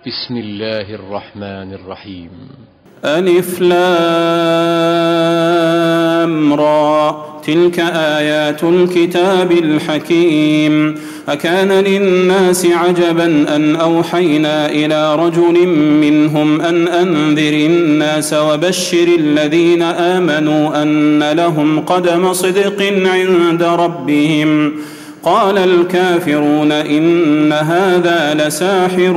بسم الله الرحمن الرحيم. ألف لام را تلك آيات الكتاب الحكيم. أكان للناس عجبا أن أوحينا إلى رجل منهم أن أنذر الناس وبشر الذين آمنوا أن لهم قدم صدق عند ربهم. قال الكافرون إن هذا لساحر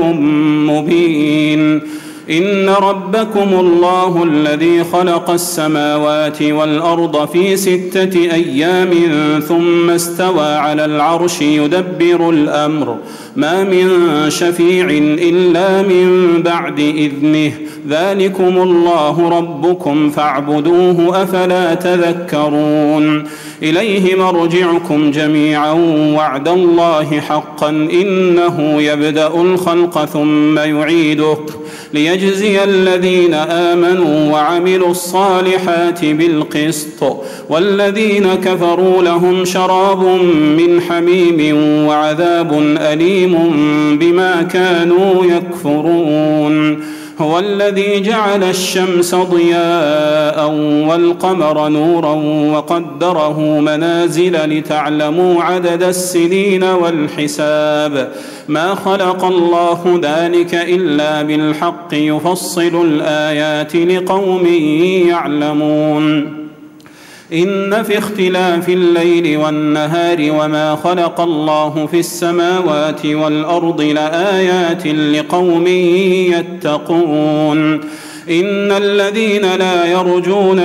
مبين. إن ربكم الله الذي خلق السماوات والأرض في 6 أيام ثم استوى على العرش يدبر الأمر ما من شفيع إلا من بعد إذنه ذلكم الله ربكم فاعبدوه أفلا تذكرون. إليه مرجعكم جميعا وعد الله حقا إنه يبدأ الخلق ثم يعيده ليجزي الذين آمنوا وعملوا الصالحات بالقسط والذين كفروا لهم شراب من حميم وعذاب أليم بما كانوا يكفرون. هو الذي جعل الشمس ضياء والقمر نورا وقدره منازل لتعلموا عدد السنين والحساب ما خلق الله ذلك إلا بالحق يفصل الآيات لقوم يعلمون. إن في اختلاف الليل والنهار وما خلق الله في السماوات والأرض لآيات لقوم يتقون. إن الذين لا يرجون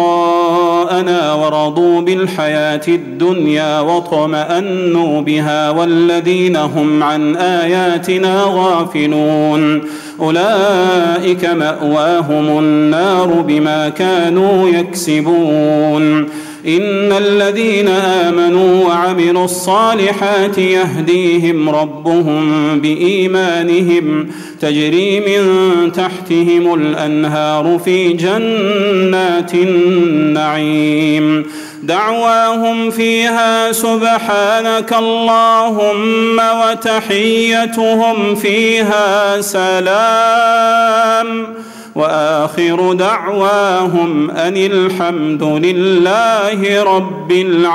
لقاءنا ورضوا بالحياة الدنيا واطمأنوا بها والذين هم عن آياتنا غافلون أولئك مأواهم النار بما كانوا يكسبون. إن الذين آمنوا وعملوا الصالحات يهديهم ربهم بإيمانهم تجري من تحتهم الأنهار في جنات النعيم دعواهم فيها سبحانك اللهم وتحيتهم فيها سلام وآخر دعواهم أن الحمد لله رب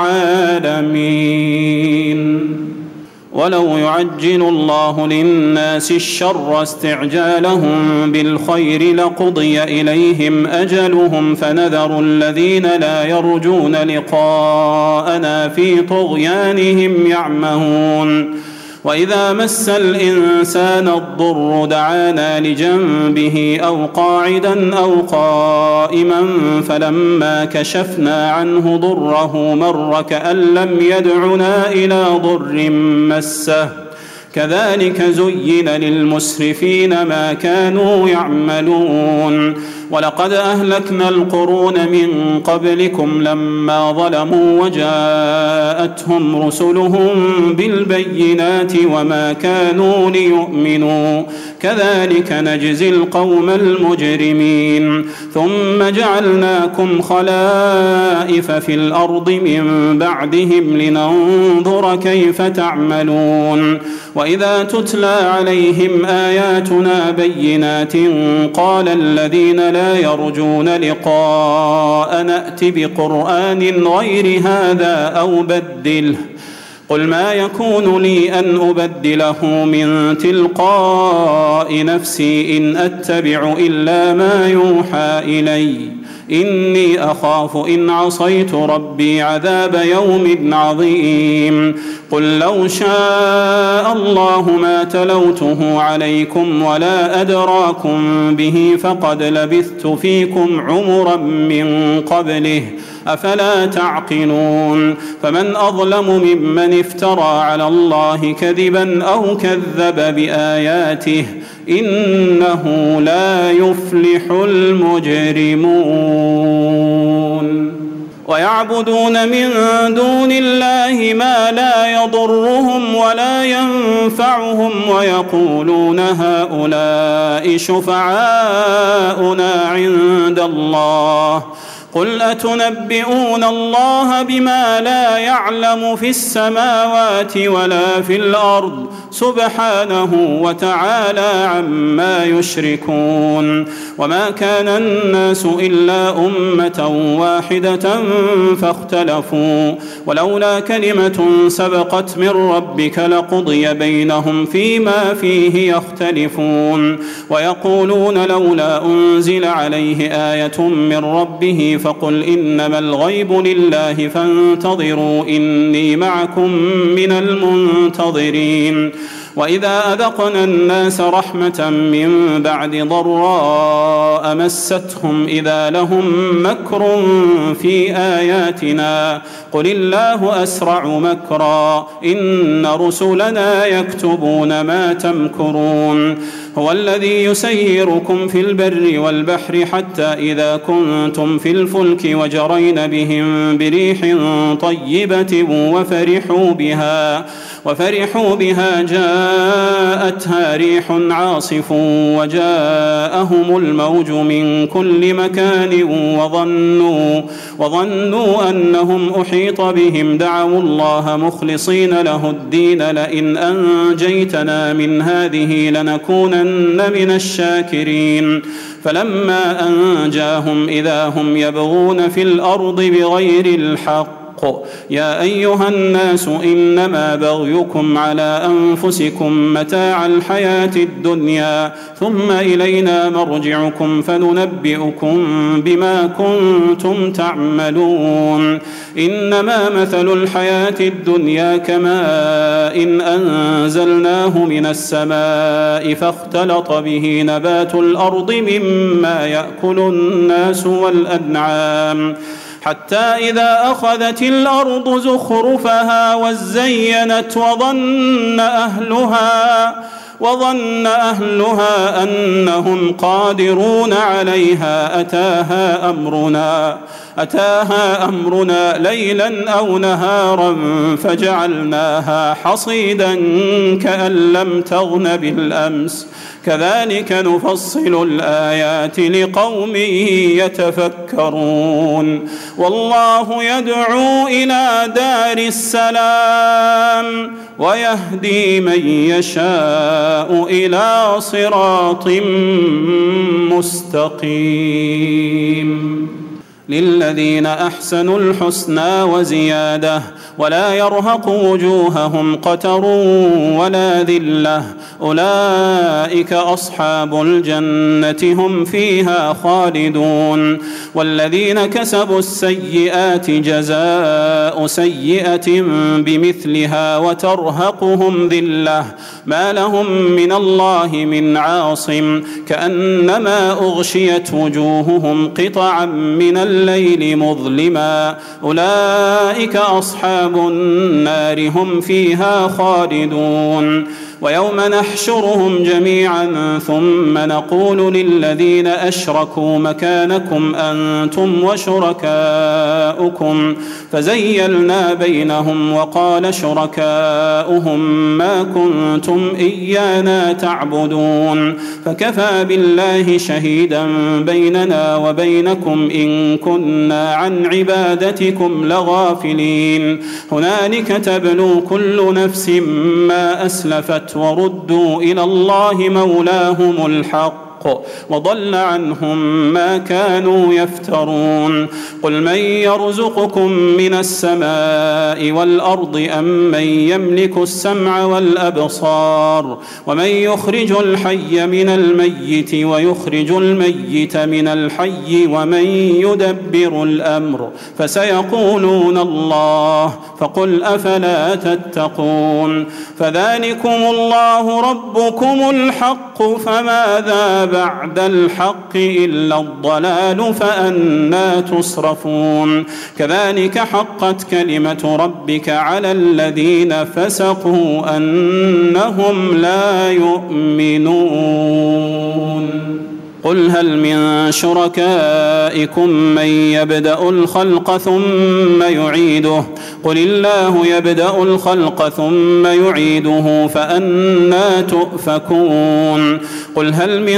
العالمين. ولو يعجل الله للناس الشر استعجالهم بالخير لقضي إليهم أجلهم فنذر الذين لا يرجون لقاءنا في طغيانهم يعمهون. وإذا مس الإنسان الضر دعانا لجنبه أو قاعدا أو قائما فلما كشفنا عنه ضره مر كأن لم يدعنا إلى ضر مسه كذلك زين للمسرفين ما كانوا يعملون. ولقد أهلكنا القرون من قبلكم لما ظلموا وجاءتهم رسلهم بالبينات وما كانوا ليؤمنوا كذلك نجزي القوم المجرمين. ثم جعلناكم خلائف في الأرض من بعدهم لننظر كيف تعملون. وإذا تتلى عليهم آياتنا بينات قال الذين لا يرجون لقاء نأت بقرآن غير هذا أو بدله قل ما يكون لي أن أبدله من تلقاء نفسي إن أتبع إلا ما يوحى إلي إني أخاف إن عصيت ربي عذاب يوم عظيم. قل لو شاء الله ما تلوته عليكم ولا أدراكم به فقد لبثت فيكم عمرا من قبله أفلا تعقلون. فمن أظلم ممن افترى على الله كذبا أو كذب بآياته إنه لا يفلح المجرمون. ويعبدون من دون الله ما لا يضرهم ولا ينفعهم ويقولون هؤلاء شفعاؤنا عند الله قل أتنبئون الله بما لا يعلم في السماوات ولا في الأرض سبحانه وتعالى عما يشركون. وما كان الناس إلا أمة واحدة فاختلفوا ولولا كلمة سبقت من ربك لقضي بينهم فيما فيه يختلفون. ويقولون لولا أنزل عليه آية من ربه فقل إنما الغيب لله فانتظروا إني معكم من المنتظرين. وإذا أذقنا الناس رحمة من بعد ضراء مستهم إذا لهم مكر في آياتنا قل الله أسرع مكرا إن رسلنا يكتبون ما تمكرون. هو الذي يسيركم في البر والبحر حتى إذا كنتم في الفلك وجرين بهم بريح طيبة وفرحوا بها جاءتها ريح عاصف وجاءهم الموج من كل مكان وظنوا أنهم أحيط بهم دعوا الله مخلصين له الدين لئن أنجيتنا من هذه لنكونن من الشاكرين. فلما أنجاهم إذا هم يبغون في الأرض بغير الحق يا أيها الناس إنما بغيكم على أنفسكم متاع الحياة الدنيا ثم إلينا مرجعكم فننبئكم بما كنتم تعملون. إنما مثل الحياة الدنيا كماء إن أنزلناه من السماء فاختلط به نبات الأرض مما يأكل الناس والأنعام حتى إذا أخذت الأرض زخرفها وزينت وظن أهلها أنهم قادرون عليها أتاها أمرنا ليلا أو نهارا فجعلناها حصيدا كأن لم تغن بالأمس كذلك نفصل الآيات لقوم يتفكرون. والله يدعو إلى دار السلام ويهدي من يشاء إلى صراط مستقيم. للذين أحسنوا الحسنى وزيادة ولا يرهق وجوههم قتر ولا ذلة أولئك أصحاب الجنة هم فيها خالدون. والذين كسبوا السيئات جزاء سيئة بمثلها وترهقهم ذلة ما لهم من الله من عاصم كأنما أغشيت وجوههم قطعا من الليل مظلما أولئك أصحاب النار هم فيها خالدون. ويوم نحشرهم جميعا ثم نقول للذين أشركوا مكانكم أنتم وشركاؤكم فزيلنا بينهم وقال شركاؤهم ما كنتم إيانا تعبدون فكفى بالله شهيدا بيننا وبينكم إن كنا عن عبادتكم لغافلين. هنالك تبلو كل نفس ما أسلفت وردوا إلى الله مولاهم الحق وضل عنهم ما كانوا يفترون. قل من يرزقكم من السماء والأرض أم من يملك السمع والأبصار ومن يخرج الحي من الميت ويخرج الميت من الحي ومن يدبر الأمر فسيقولون الله فقل أفلا تتقون. فذلكم الله ربكم الحق فماذا بعد الحق إلا الضلال فأنى تصرفون. كذلك حقت كلمة ربك على الذين فسقوا أنهم لا يؤمنون. قل هل من شركائكم من يبدأ الخلق ثم يعيده قل الله يبدأ الخلق ثم يعيده فأنى تؤفكون قل هل من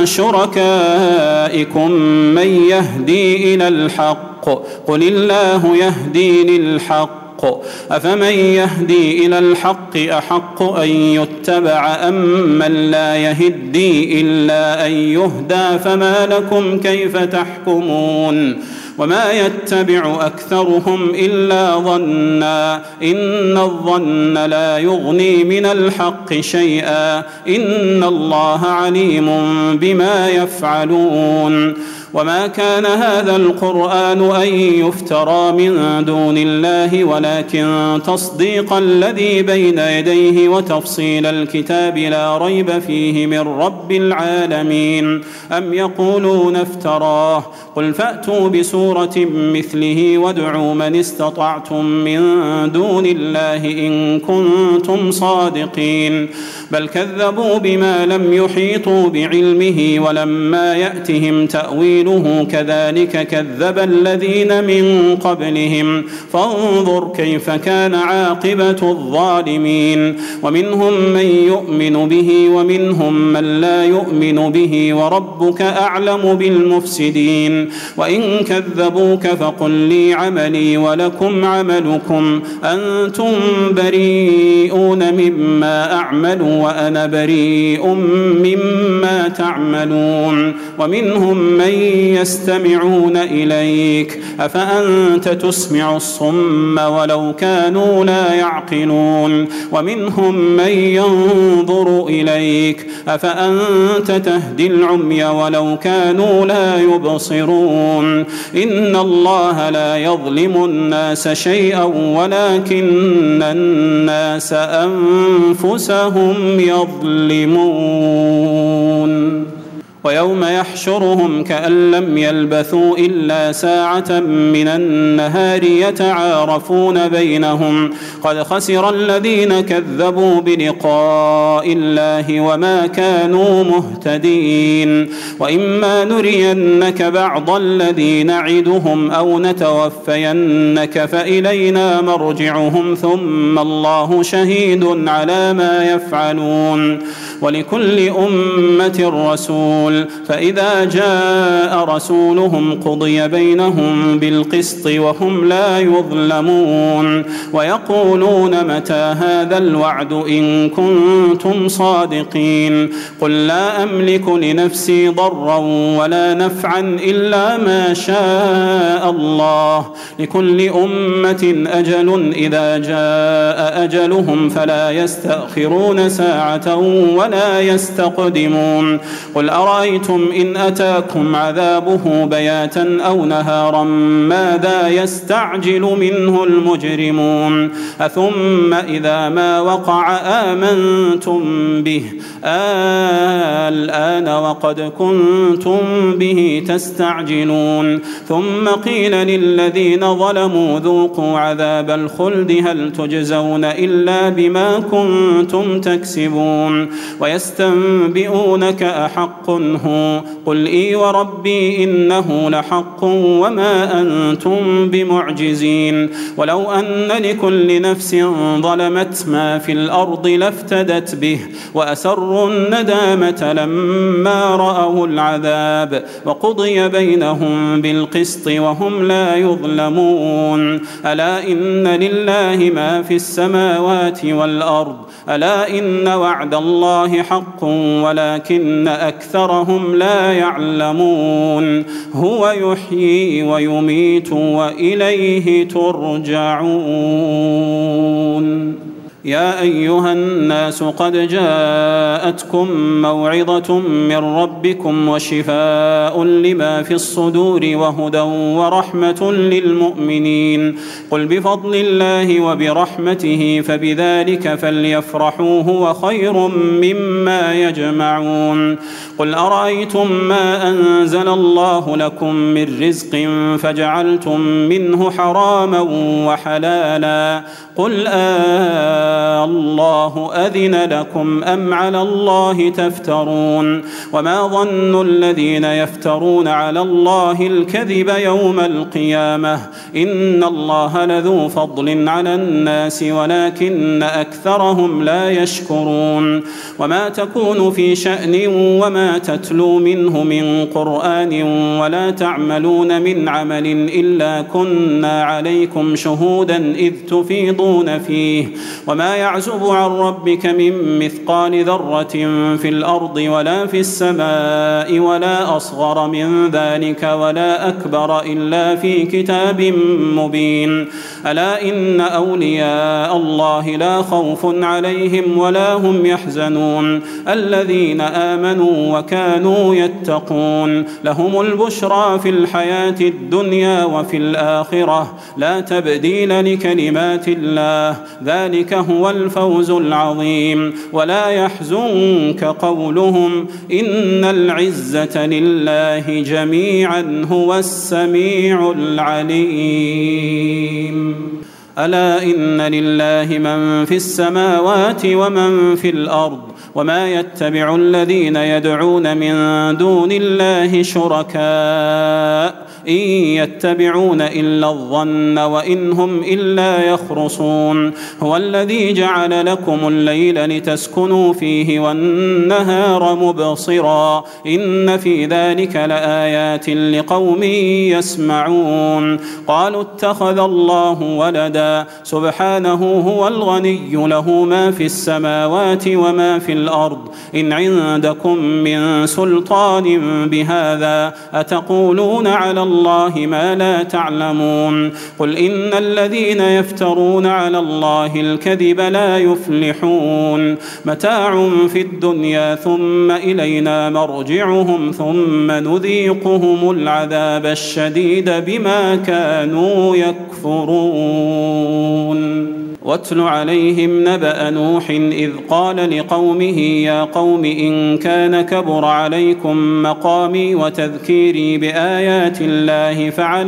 شركائكم من يهدي إلى الحق قل الله يهدي للحق أفمن يهدي إلى الحق أحق أن يتبع أم من لا يهدي إلا أن يهدى فما لكم كيف تحكمون وما يتبع أكثرهم إلا ظنا إن الظن لا يغني من الحق شيئا إن الله عليم بما يفعلون وما كان هذا القرآن أن يفترى من دون الله ولكن تصديق الذي بين يديه وتفصيل الكتاب لا ريب فيه من رب العالمين أم يقولون افتراه قل فأتوا بسورة مثله وادعوا من استطعتم من دون الله إن كنتم صادقين بل كذبوا بما لم يحيطوا بعلمه ولما يأتهم تأويله كذلك كذب الذين من قبلهم فانظر كيف كان عاقبة الظالمين ومنهم من يؤمن به ومنهم من لا يؤمن به وربك أعلم بالمفسدين وإن كذبوك فقل لي عملي ولكم عملكم أنتم بريئون مما أعمل وأنا بريء مما تعملون ومنهم من يستمعون إليك أفأنت تسمع الصم ولو كانوا لا يعقلون ومنهم من ينظر إليك أفأنت تهدي العمي ولو كانوا لا يبصرون إن الله لا يظلم الناس شيئا ولكن الناس أنفسهم يظلمون ويوم يحشرهم كأن لم يلبثوا إلا ساعة من النهار يتعارفون بينهم قد خسر الذين كذبوا بلقاء الله وما كانوا مهتدين وإما نرينك بعض الذي نعدهم أو نتوفينك فإلينا مرجعهم ثم الله شهيد على ما يفعلون ولكل أمة رسول فإذا جاء رسولهم قضي بينهم بالقسط وهم لا يظلمون ويقولون متى هذا الوعد إن كنتم صادقين قل لا أملك لنفسي ضرا ولا نفعا إلا ما شاء الله لكل أمة أجل إذا جاء أجلهم فلا يستأخرون ساعة ولا يستقدمون قل أرأيتم إن أتاكم عذابه بياتا أو نهارا ماذا يستعجل منه المجرمون أثم إذا ما وقع آمنتم به الآن وقد كنتم به تستعجلون ثم قيل للذين ظلموا ذوقوا عذاب الخلد هل تجزون إلا بما كنتم تكسبون ويستنبئونك أحق هو قل إي وربي إنه لحق وما أنتم بمعجزين ولو أن لكل نفس ظلمت ما في الأرض لافتدت به وأسروا الندامة لما رأوا العذاب وقضي بينهم بالقسط وهم لا يظلمون ألا إن لله ما في السماوات والأرض ألا إن وعد الله حق ولكن أكثرهم لا يعلمون هو يحيي ويميت وإليه ترجعون يا أيها الناس قد جاءتكم موعظة من ربكم وشفاء لما في الصدور وهدى ورحمة للمؤمنين قل بفضل الله وبرحمته فبذلك فليفرحوا هو خير مما يجمعون قل أرأيتم ما أنزل الله لكم من رزق فجعلتم منه حراما وحلالا قل الله أذن لكم أم على الله تفترون وما ظن الذين يفترون على الله الكذب يوم القيامة إن الله لذو فضل على الناس ولكن أكثرهم لا يشكرون وما تكون في شأن وما تتلو منه من قرآن ولا تعملون من عمل إلا كنا عليكم شهودا إذ تفيضون فيه وما يعزب عن ربك من مثقال ذرة في الأرض ولا في السماء ولا أصغر من ذلك ولا أكبر إلا في كتاب مبين ألا إن أولياء الله لا خوف عليهم ولا هم يحزنون الذين آمنوا وكانوا يتقون لهم البشرى في الحياة الدنيا وفي الآخرة لا تبديل لكلمات الله ذلك هو الفوز العظيم ولا يحزنك قولهم إن العزة لله جميعا هو السميع العليم ألا إن لله من في السماوات ومن في الأرض وما يتبع الذين يدعون من دون الله شركاء إن يتبعون إلا الظن وإن هم إلا يخرصون هو الذي جعل لكم الليل لتسكنوا فيه والنهار مبصرا إن في ذلك لآيات لقوم يسمعون قالوا اتخذ الله ولدا سبحانه هو الغني له ما في السماوات وما في الأرض إن عندكم من سلطان بهذا أتقولون على الله ما لا تعلمون قل إن الذين يفترون على الله الكذب لا يفلحون متاع في الدنيا ثم إلينا مرجعهم ثم نذيقهم العذاب الشديد بما كانوا يكفرون واتل عليهم نبأ نوح إذ قال لقومه يا قوم إن كان كبر عليكم مقامي وتذكيري بآيات الله فعلى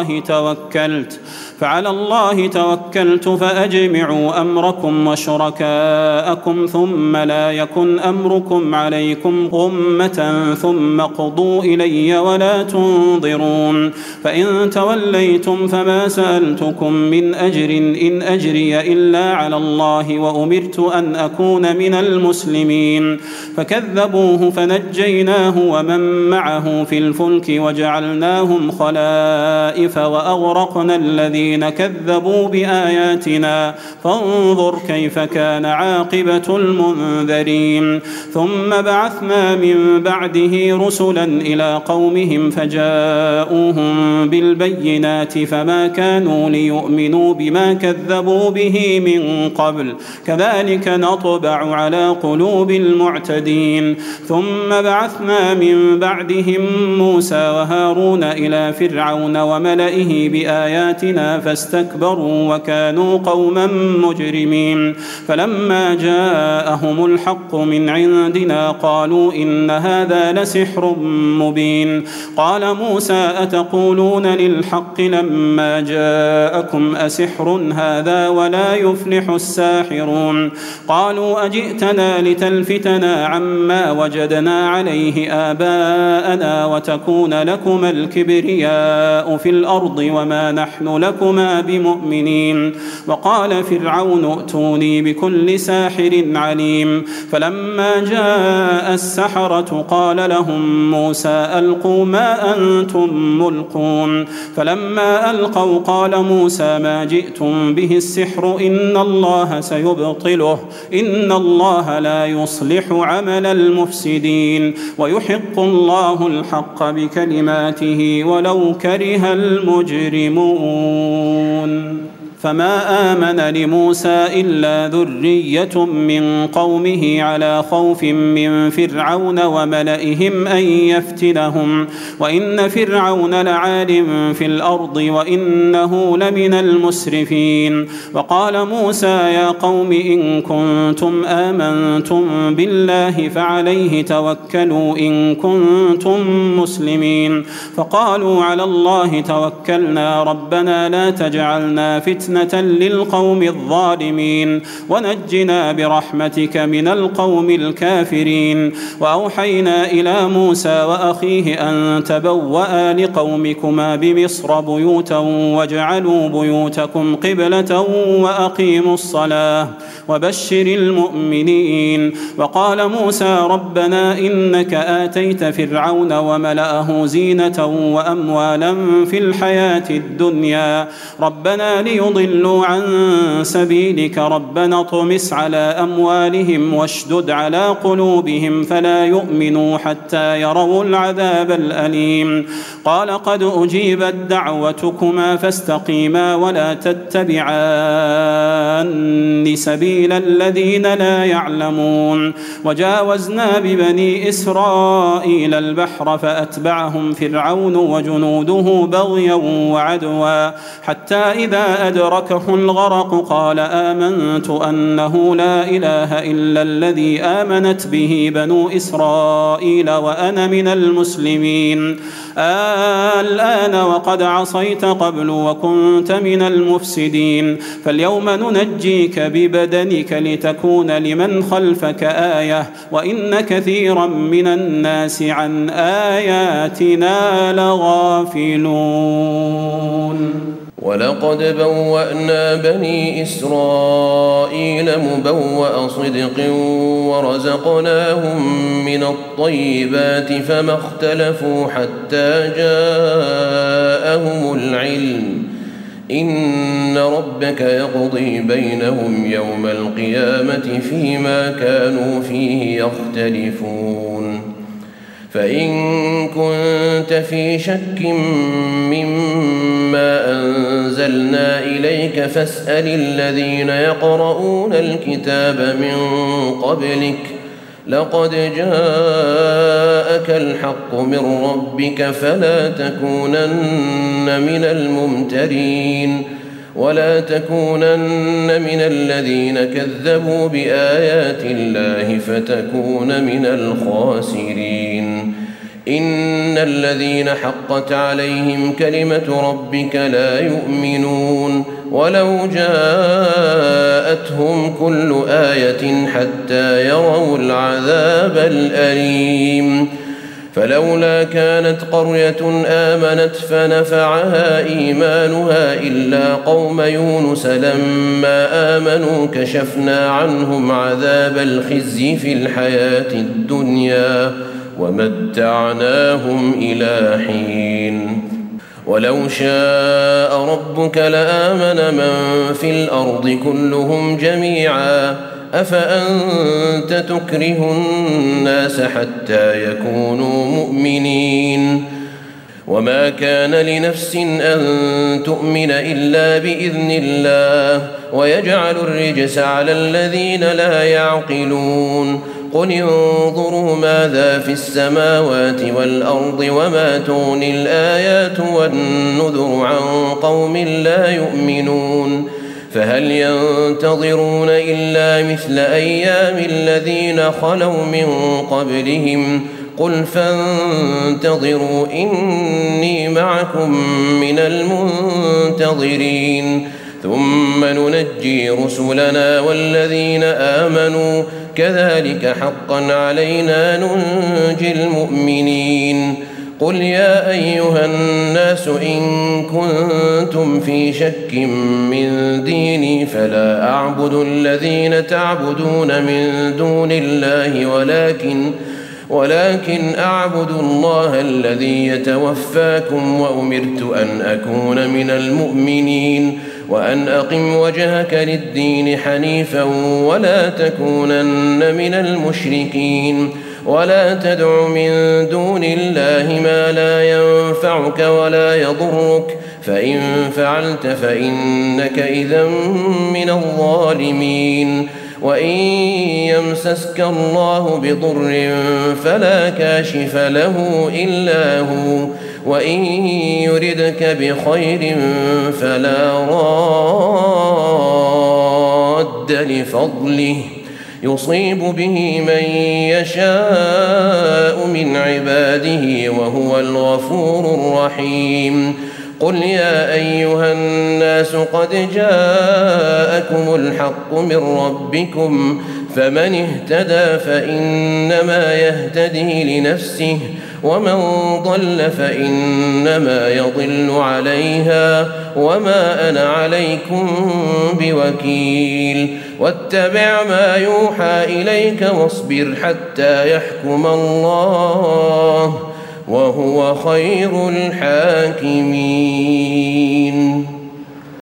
الله توكلت فأجمعوا أمركم وشركاءكم ثم لا يكن أمركم عليكم غمة ثم اقضوا إلي ولا تنظرون فإن توليتم فما سألتكم من أجر إن أجري إلا على الله وأمرت أن أكون من المسلمين فكذبوه فنجيناه ومن معه في الفلك وجعلناهم خلائف وأغرقنا الذين كذبوا بآياتنا فانظر كيف كان عاقبة المنذرين ثم بعثنا من بعده رسلا إلى قومهم فجاءوهم بالبينات فما كانوا ليؤمنوا بما كذبوا به من قبل كذلك نطبع على قلوب المعتدين ثم بعثنا من بعدهم موسى وهارون إلى فرعون وملئه بآياتنا فاستكبروا وكانوا قوما مجرمين فلما جاءهم الحق من عندنا قالوا إن هذا لسحر مبين قال موسى أتقولون للحق لما جاءكم أسحر هذا ولا يفلح الساحرون قالوا أجئتنا لتلفتنا عما وجدنا عليه آباءنا وتكون لكما الكبرياء في الأرض وما نحن لكما بمؤمنين وقال فرعون ائتوني بكل ساحر عليم فلما جاء السحرة قال لهم موسى ألقوا ما أنتم ملقون فلما ألقوا قال موسى ما جئتم به السحر إن الله سيبطله إن الله لا يصلح عمل المفسدين ويحق الله الحق بكلماته ولو كره المجرمون فما آمن لموسى إلا ذرية من قومه على خوف من فرعون وملئهم أن يفتنهم وإن فرعون لعال في الأرض وإنه لمن المسرفين وقال موسى يا قوم إن كنتم آمنتم بالله فعليه توكلوا إن كنتم مسلمين فقالوا على الله توكلنا ربنا لا تجعلنا فتنة فتنة للقوم الظالمين ونجنا برحمتك من القوم الكافرين. وأوحينا إلى موسى وأخيه أن تبوأ لقومكما بمصر بيوتا واجعلوا بيوتكم قبلة وأقيموا الصلاة وبشر المؤمنين. وقال موسى ربنا إنك آتيت فرعون وملأه زينة وأموالا في الحياة الدنيا ربنا ليضلوا عن سبيلك ربنا اطمس على أموالهم واشدد على قلوبهم فلا يؤمنوا حتى يروا العذاب الأليم. قال قد أجيبت دعوتكما فاستقيما ولا تتبعان سبيل الذين لا يعلمون. وجاوزنا ببني إسرائيل البحر فأتبعهم فرعون وجنوده بغيا وعدوا حتى إذا أدركه الغرق قال آمنت أنه لا إله إلا الذي آمنت به بنو إسرائيل وأنا من المسلمين. الآن وقد عصيت قبل وكنت من المفسدين فاليوم ننجيك ببدنك لتكون لمن خلفك آية وإن كثيرا من الناس عن آياتنا لغافلون. ولقد بوأنا بني إسرائيل مبوأ صدق ورزقناهم من الطيبات فما اختلفوا حتى جاءهم العلم إن ربك يقضي بينهم يوم القيامة فيما كانوا فيه يختلفون. فإن كنت في شك مما أنزلنا إليك فاسأل الذين يقرؤون الكتاب من قبلك لقد جاءك الحق من ربك فلا تكونن من الممترين ولا تكونن من الذين كذبوا بآيات الله فتكون من الخاسرين. إن الذين حقت عليهم كلمة ربك لا يؤمنون ولو جاءتهم كل آية حتى يروا العذاب الأليم. فلولا كانت قرية آمنت فنفعها إيمانها إلا قوم يونس لما آمنوا كشفنا عنهم عذاب الخزي في الحياة الدنيا ومتعناهم إلى حين. ولو شاء ربك لآمن من في الأرض كلهم جميعا أفأنت تكره الناس حتى يكونوا مؤمنين. وما كان لنفس أن تؤمن إلا بإذن الله ويجعل الرجس على الذين لا يعقلون. قل انظروا ماذا في السماوات والأرض وما تغني الآيات والنذر عن قوم لا يؤمنون. فهل ينتظرون إلا مثل أيام الذين خلوا من قبلهم قل فانتظروا إني معكم من المنتظرين ثم ننجي رسلنا والذين آمنوا كذلك حقا علينا ننجي المؤمنين. قل يا أيها الناس إن كنتم في شك من ديني فلا أعبد الذين تعبدون من دون الله ولكن أعبد الله الذي يتوفاكم وأمرت أن أكون من المؤمنين وأن أقم وجهك للدين حنيفا ولا تكونن من المشركين ولا تدع من دون الله ما لا ينفعك ولا يضرك فإن فعلت فإنك إذا من الظالمين. وإن يمسسك الله بضر فلا كاشف له إلا هو وإن يردك بخير فلا راد لفضله يصيب به من يشاء من عباده وهو الغفور الرحيم. قل يا أيها الناس قد جاءكم الحق من ربكم فمن اهتدى فإنما يهتدي لنفسه ومن ضل فإنما يضل عليها وما أنا عليكم بوكيل واتبع ما يوحى إليك واصبر حتى يحكم الله وهو خير الحاكمين.